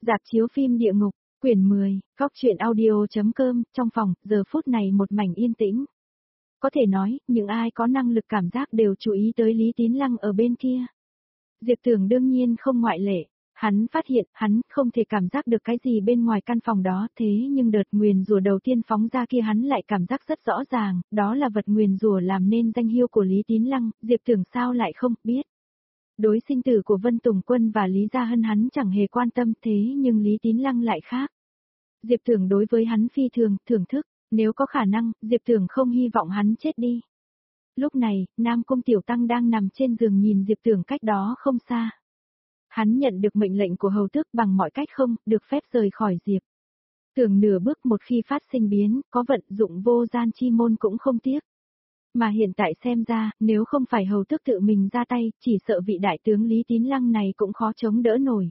Rạp chiếu phim Địa Ngục, quyển 10, góc truyện audio.com, trong phòng, giờ phút này một mảnh yên tĩnh. Có thể nói, những ai có năng lực cảm giác đều chú ý tới Lý Tín Lăng ở bên kia. Diệp Tưởng đương nhiên không ngoại lệ. Hắn phát hiện, hắn không thể cảm giác được cái gì bên ngoài căn phòng đó, thế nhưng đợt nguyền rủa đầu tiên phóng ra kia hắn lại cảm giác rất rõ ràng, đó là vật nguyền rủa làm nên danh hiệu của Lý Tín Lăng, Diệp Tưởng sao lại không biết. Đối sinh tử của Vân Tùng Quân và Lý Gia Hân hắn chẳng hề quan tâm, thế nhưng Lý Tín Lăng lại khác. Diệp Tưởng đối với hắn phi thường, thưởng thức, nếu có khả năng, Diệp Tưởng không hy vọng hắn chết đi. Lúc này, Nam Cung Tiểu Tăng đang nằm trên giường nhìn Diệp Tưởng cách đó không xa. Hắn nhận được mệnh lệnh của hầu tước bằng mọi cách không, được phép rời khỏi Diệp Tưởng nửa bước một khi phát sinh biến, có vận dụng vô gian chi môn cũng không tiếc. Mà hiện tại xem ra, nếu không phải hầu tước tự mình ra tay, chỉ sợ vị đại tướng Lý Tín Lăng này cũng khó chống đỡ nổi.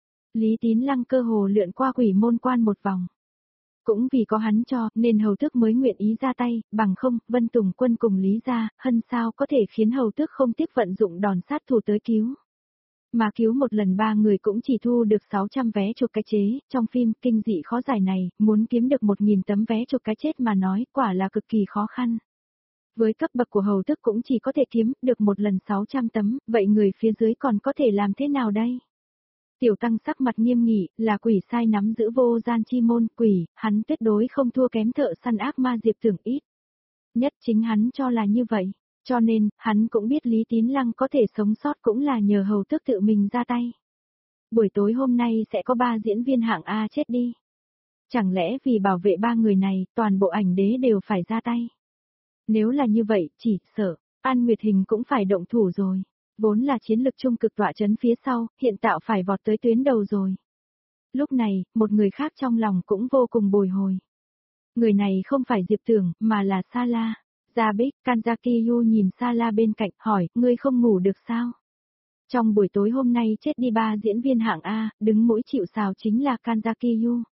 Lý Tín Lăng cơ hồ lượn qua quỷ môn quan một vòng. Cũng vì có hắn cho, nên hầu tước mới nguyện ý ra tay, bằng không, Vân Tùng Quân cùng Lý Gia Hân sao có thể khiến hầu tước không tiếc vận dụng đòn sát thủ tới cứu. Mà cứu một lần 3 người cũng chỉ thu được 600 vé chuộc cái chế, trong phim kinh dị khó giải này, muốn kiếm được 1.000 tấm vé chuộc cái chết mà nói, quả là cực kỳ khó khăn. Với cấp bậc của hầu tước cũng chỉ có thể kiếm được một lần 600 tấm, vậy người phía dưới còn có thể làm thế nào đây? Tiểu Tăng sắc mặt nghiêm nghị, là quỷ sai nắm giữ vô gian chi môn, quỷ, hắn tuyệt đối không thua kém thợ săn ác ma Diệp Tưởng ít. Nhất chính hắn cho là như vậy. Cho nên, hắn cũng biết Lý Tín Lăng có thể sống sót cũng là nhờ hầu tước tự mình ra tay. Buổi tối hôm nay sẽ có 3 diễn viên hạng A chết đi. Chẳng lẽ vì bảo vệ 3 người này, toàn bộ ảnh đế đều phải ra tay? Nếu là như vậy, chỉ sợ, An Nguyệt Hình cũng phải động thủ rồi. Vốn là chiến lực trung cực tọa chấn phía sau, hiện tạo phải vọt tới tuyến đầu rồi. Lúc này, một người khác trong lòng cũng vô cùng bồi hồi. Người này không phải Diệp Tưởng, mà là Sa La. Gia Bích, Kanzaki Yu nhìn Sa La bên cạnh, hỏi, ngươi không ngủ được sao? Trong buổi tối hôm nay chết đi 3 diễn viên hạng A, đứng mũi chịu sào chính là Kanzaki Yu.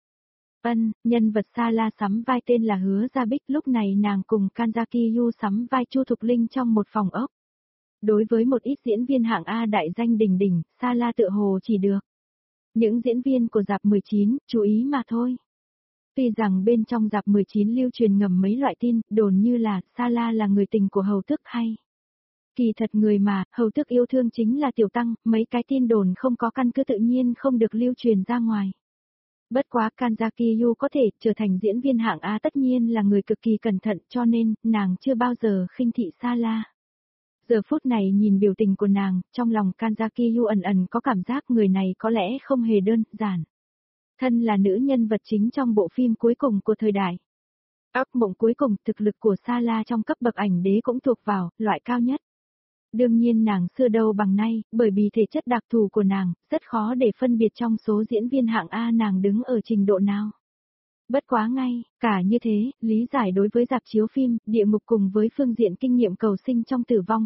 Nhân vật Sa La sắm vai tên là Hứa Gia Bích, lúc này nàng cùng Kanzaki Yu sắm vai Chu Thục Linh trong một phòng ốc. Đối với một ít diễn viên hạng A đại danh đỉnh đỉnh, Sa La tựa hồ chỉ được những diễn viên của rạp 19, chú ý mà thôi. Tuy rằng bên trong rạp 19 lưu truyền ngầm mấy loại tin, đồn như là Sa La là người tình của hầu tước hay. Kỳ thật người mà hầu tước yêu thương chính là Tiểu Tăng, mấy cái tin đồn không có căn cứ tự nhiên không được lưu truyền ra ngoài. Bất quá Kanzaki Yu có thể trở thành diễn viên hạng A tất nhiên là người cực kỳ cẩn thận, cho nên nàng chưa bao giờ khinh thị Sa La. Giờ phút này nhìn biểu tình của nàng, trong lòng Kanzaki Yu ẩn ẩn có cảm giác người này có lẽ không hề đơn giản. Thân là nữ nhân vật chính trong bộ phim cuối cùng của thời đại. Ác mộng cuối cùng, thực lực của Sa La trong cấp bậc ảnh đế cũng thuộc vào loại cao nhất. Đương nhiên nàng xưa đâu bằng nay, bởi vì thể chất đặc thù của nàng, rất khó để phân biệt trong số diễn viên hạng A nàng đứng ở trình độ nào. Bất quá ngay, cả như thế, lý giải đối với rạp chiếu phim, Địa Ngục cùng với phương diện kinh nghiệm cầu sinh trong tử vong,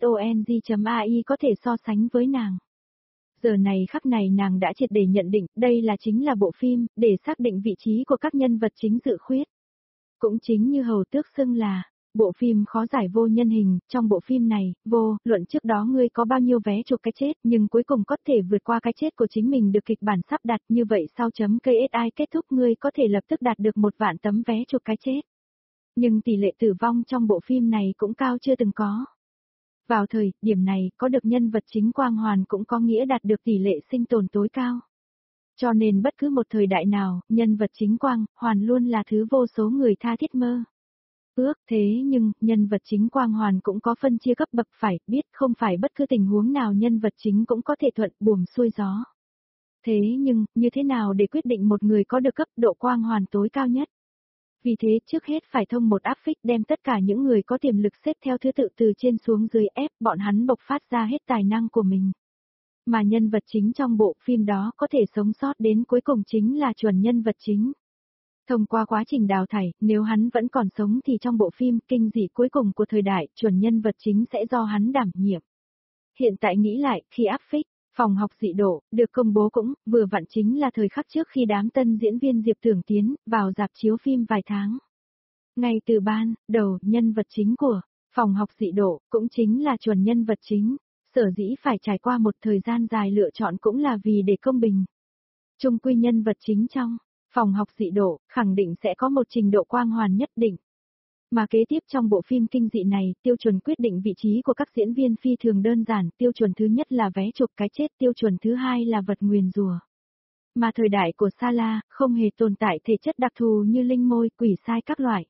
KSONG.AI có thể so sánh với nàng. Giờ này khắc này nàng đã triệt để nhận định, đây là chính là bộ phim, để xác định vị trí của các nhân vật chính dự khuyết. Cũng chính như hầu tước xưng là, bộ phim khó giải vô nhân hình, trong bộ phim này, vô, luận trước đó ngươi có bao nhiêu vé chuộc cái chết, nhưng cuối cùng có thể vượt qua cái chết của chính mình được kịch bản sắp đặt, như vậy sau chấm KSI kết thúc ngươi có thể lập tức đạt được 1.000.000 tấm vé chuộc cái chết. Nhưng tỷ lệ tử vong trong bộ phim này cũng cao chưa từng có. Vào thời điểm này, có được nhân vật chính quang hoàn cũng có nghĩa đạt được tỷ lệ sinh tồn tối cao. Cho nên bất cứ một thời đại nào, nhân vật chính quang hoàn luôn là thứ vô số người tha thiết mơ ước. Thế nhưng, nhân vật chính quang hoàn cũng có phân chia cấp bậc, phải biết không phải bất cứ tình huống nào nhân vật chính cũng có thể thuận buồm xuôi gió. Thế nhưng, như thế nào để quyết định một người có được cấp độ quang hoàn tối cao nhất? Vì thế trước hết phải thông một áp phích đem tất cả những người có tiềm lực xếp theo thứ tự từ trên xuống dưới ép bọn hắn bộc phát ra hết tài năng của mình. Mà nhân vật chính trong bộ phim đó có thể sống sót đến cuối cùng chính là chuẩn nhân vật chính. Thông qua quá trình đào thải, nếu hắn vẫn còn sống thì trong bộ phim kinh dị cuối cùng của thời đại, chuẩn nhân vật chính sẽ do hắn đảm nhiệm. Hiện tại nghĩ lại, khi áp phích, phòng học dị độ, được công bố cũng, vừa vặn chính là thời khắc trước khi đám tân diễn viên Diệp Tưởng tiến vào rạp chiếu phim vài tháng. Ngay từ ban đầu, nhân vật chính của phòng học dị độ, cũng chính là chuẩn nhân vật chính, sở dĩ phải trải qua một thời gian dài lựa chọn cũng là vì để công bình. Chung quy nhân vật chính trong phòng học dị độ, khẳng định sẽ có một trình độ quang hoàn nhất định. Mà kế tiếp trong bộ phim kinh dị này, tiêu chuẩn quyết định vị trí của các diễn viên phi thường đơn giản, tiêu chuẩn thứ nhất là vé chụp cái chết, tiêu chuẩn thứ hai là vật nguyền rủa. Mà thời đại của Sala, không hề tồn tại thể chất đặc thù như linh môi, quỷ sai các loại.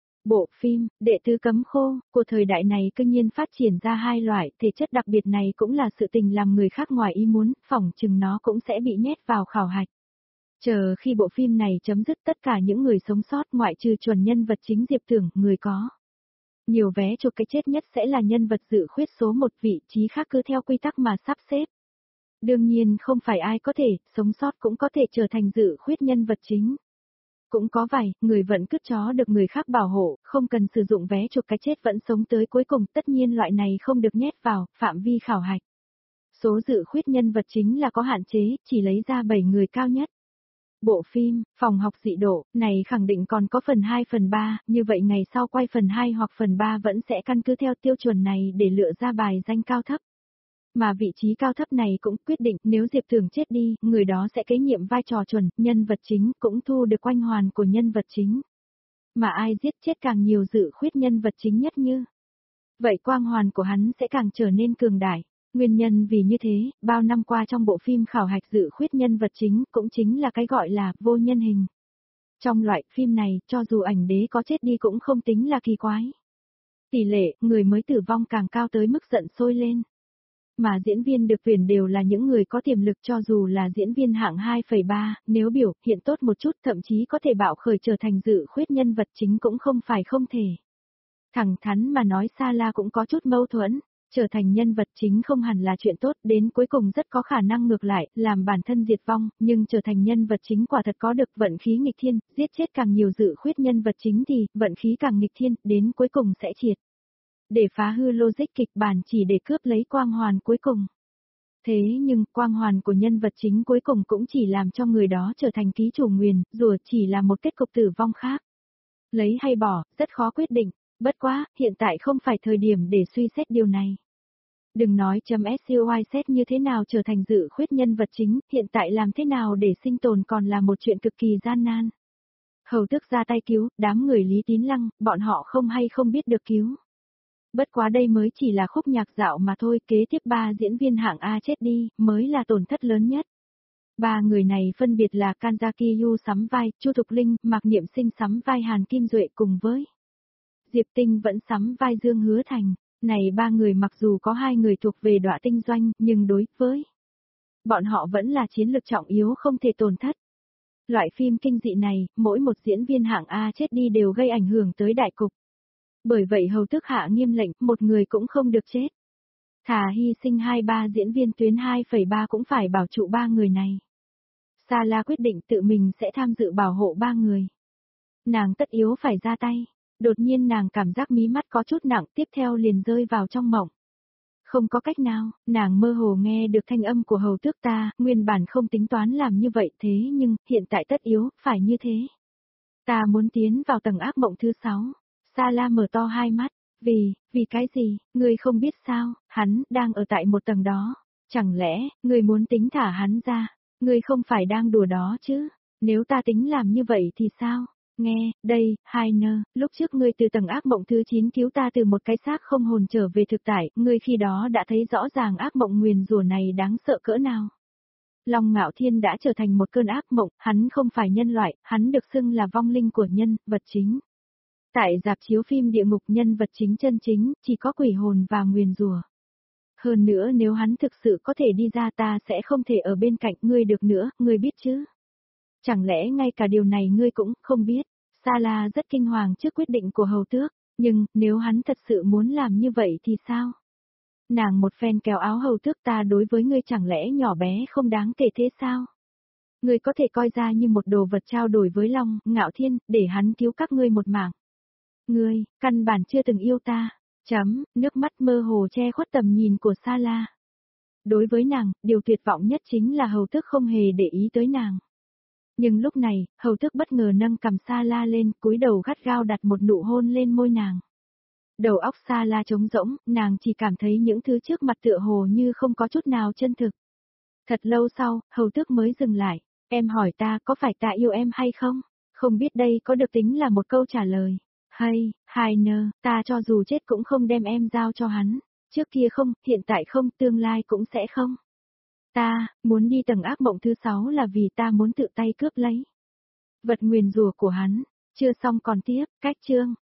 Bộ phim, Đệ tứ cấm khô, của thời đại này cương nhiên phát triển ra hai loại, thể chất đặc biệt này cũng là sự tình làm người khác ngoài ý muốn, phỏng chừng nó cũng sẽ bị nhét vào khảo hạch. Chờ khi bộ phim này chấm dứt tất cả những người sống sót ngoại trừ chuẩn nhân vật chính Diệp Tưởng, người có nhiều vé chụp cái chết nhất sẽ là nhân vật dự khuyết số một, vị trí khác cứ theo quy tắc mà sắp xếp. Đương nhiên không phải ai có thể, sống sót cũng có thể trở thành dự khuyết nhân vật chính. Cũng có vài, người vẫn cứt chó được người khác bảo hộ, không cần sử dụng vé chụp cái chết vẫn sống tới cuối cùng, tất nhiên loại này không được nhét vào phạm vi khảo hạch. Số dự khuyết nhân vật chính là có hạn chế, chỉ lấy ra 7 người cao nhất. Bộ phim, phòng học dị độ, này khẳng định còn có phần 2 phần 3, như vậy ngày sau quay phần 2 hoặc phần 3 vẫn sẽ căn cứ theo tiêu chuẩn này để lựa ra bài danh cao thấp. Mà vị trí cao thấp này cũng quyết định nếu Diệp Thường chết đi, người đó sẽ kế nhiệm vai trò chuẩn, nhân vật chính cũng thu được quanh hoàn của nhân vật chính. Mà ai giết chết càng nhiều dự khuyết nhân vật chính nhất như. Vậy quang hoàn của hắn sẽ càng trở nên cường đại. Nguyên nhân vì như thế, bao năm qua trong bộ phim khảo hạch dự khuyết nhân vật chính cũng chính là cái gọi là vô nhân hình. Trong loại phim này, cho dù ảnh đế có chết đi cũng không tính là kỳ quái. Tỷ lệ người mới tử vong càng cao tới mức giận sôi lên. Mà diễn viên được tuyển đều là những người có tiềm lực, cho dù là diễn viên hạng 2,3, nếu biểu hiện tốt một chút thậm chí có thể bạo khởi trở thành dự khuyết nhân vật chính cũng không phải không thể. Thẳng thắn mà nói, Sala cũng có chút mâu thuẫn. Trở thành nhân vật chính không hẳn là chuyện tốt, đến cuối cùng rất có khả năng ngược lại, làm bản thân diệt vong, nhưng trở thành nhân vật chính quả thật có được vận khí nghịch thiên, giết chết càng nhiều dự khuyết nhân vật chính thì, vận khí càng nghịch thiên, đến cuối cùng sẽ triệt. Để phá hư logic kịch bản chỉ để cướp lấy quang hoàn cuối cùng. Thế nhưng, quang hoàn của nhân vật chính cuối cùng cũng chỉ làm cho người đó trở thành ký chủ nguyền, rùa chỉ là một kết cục tử vong khác. Lấy hay bỏ, rất khó quyết định. Bất quá, hiện tại không phải thời điểm để suy xét điều này. Đừng nói .scoy xét như thế nào trở thành dự khuyết nhân vật chính, hiện tại làm thế nào để sinh tồn còn là một chuyện cực kỳ gian nan. Hầu Tước ra tay cứu, đám người Lý Tín Lăng, bọn họ không hay không biết được cứu. Bất quá đây mới chỉ là khúc nhạc dạo mà thôi, kế tiếp 3 diễn viên hạng A chết đi, mới là tổn thất lớn nhất. 3 người này phân biệt là Kanzaki Yu sắm vai, Chu Thục Linh, Mạc Niệm Sinh sắm vai Hàn Kim Duệ cùng với Diệp Tinh vẫn sắm vai Dương Hứa Thành. Này 3 người mặc dù có 2 người thuộc về đọa tinh doanh, nhưng đối với bọn họ vẫn là chiến lược trọng yếu không thể tổn thất. Loại phim kinh dị này, mỗi một diễn viên hạng A chết đi đều gây ảnh hưởng tới đại cục. Bởi vậy Hầu Tước hạ nghiêm lệnh, một người cũng không được chết. Thà hy sinh 2-3 diễn viên tuyến 2,3 cũng phải bảo trụ 3 người này. Sala quyết định tự mình sẽ tham dự bảo hộ 3 người. Nàng tất yếu phải ra tay. Đột nhiên nàng cảm giác mí mắt có chút nặng, tiếp theo liền rơi vào trong mộng. Không có cách nào, nàng mơ hồ nghe được thanh âm của Hầu Tước ta, nguyên bản không tính toán làm như vậy thế nhưng, hiện tại tất yếu, phải như thế. Ta muốn tiến vào tầng ác mộng thứ 6. Sala mở to hai mắt, vì cái gì, ngươi không biết sao, hắn đang ở tại một tầng đó. Chẳng lẽ, ngươi muốn tính thả hắn ra, ngươi không phải đang đùa đó chứ, nếu ta tính làm như vậy thì sao? Nghe, đây, Hainer, lúc trước ngươi từ tầng ác mộng thứ 9 cứu ta từ một cái xác không hồn trở về thực tại, ngươi khi đó đã thấy rõ ràng ác mộng nguyền rủa này đáng sợ cỡ nào. Long Ngạo Thiên đã trở thành một cơn ác mộng, hắn không phải nhân loại, hắn được xưng là vong linh của nhân, vật chính. Tại rạp chiếu phim địa ngục, nhân vật chính chân chính, chỉ có quỷ hồn và nguyền rủa. Hơn nữa nếu hắn thực sự có thể đi ra, ta sẽ không thể ở bên cạnh ngươi được nữa, ngươi biết chứ? Chẳng lẽ ngay cả điều này ngươi cũng không biết? Sala rất kinh hoàng trước quyết định của Hầu Tước, nhưng nếu hắn thật sự muốn làm như vậy thì sao? Nàng một phen kéo áo Hầu Tước, ta đối với ngươi chẳng lẽ nhỏ bé không đáng kể thế sao? Ngươi có thể coi ra như một đồ vật trao đổi với Long Ngạo Thiên, để hắn cứu các ngươi một mạng. Ngươi, căn bản chưa từng yêu ta. Nước mắt mơ hồ che khuất tầm nhìn của Sala. Đối với nàng, điều tuyệt vọng nhất chính là Hầu Tước không hề để ý tới nàng. Nhưng lúc này, Hầu Tước bất ngờ nâng cằm Sala lên, cúi đầu gắt gao đặt một nụ hôn lên môi nàng. Đầu óc Sala trống rỗng, nàng chỉ cảm thấy những thứ trước mặt tựa hồ như không có chút nào chân thực. Thật lâu sau, Hầu Tước mới dừng lại. Em hỏi ta có phải ta yêu em hay không? Không biết đây có được tính là một câu trả lời. Hay, Heiner, ta cho dù chết cũng không đem em giao cho hắn. Trước kia không, hiện tại không, tương lai cũng sẽ không. Ta, muốn đi tầng ác mộng thứ 6 là vì ta muốn tự tay cướp lấy vật nguyền rủa của hắn. Chưa xong còn tiếp, cách chương.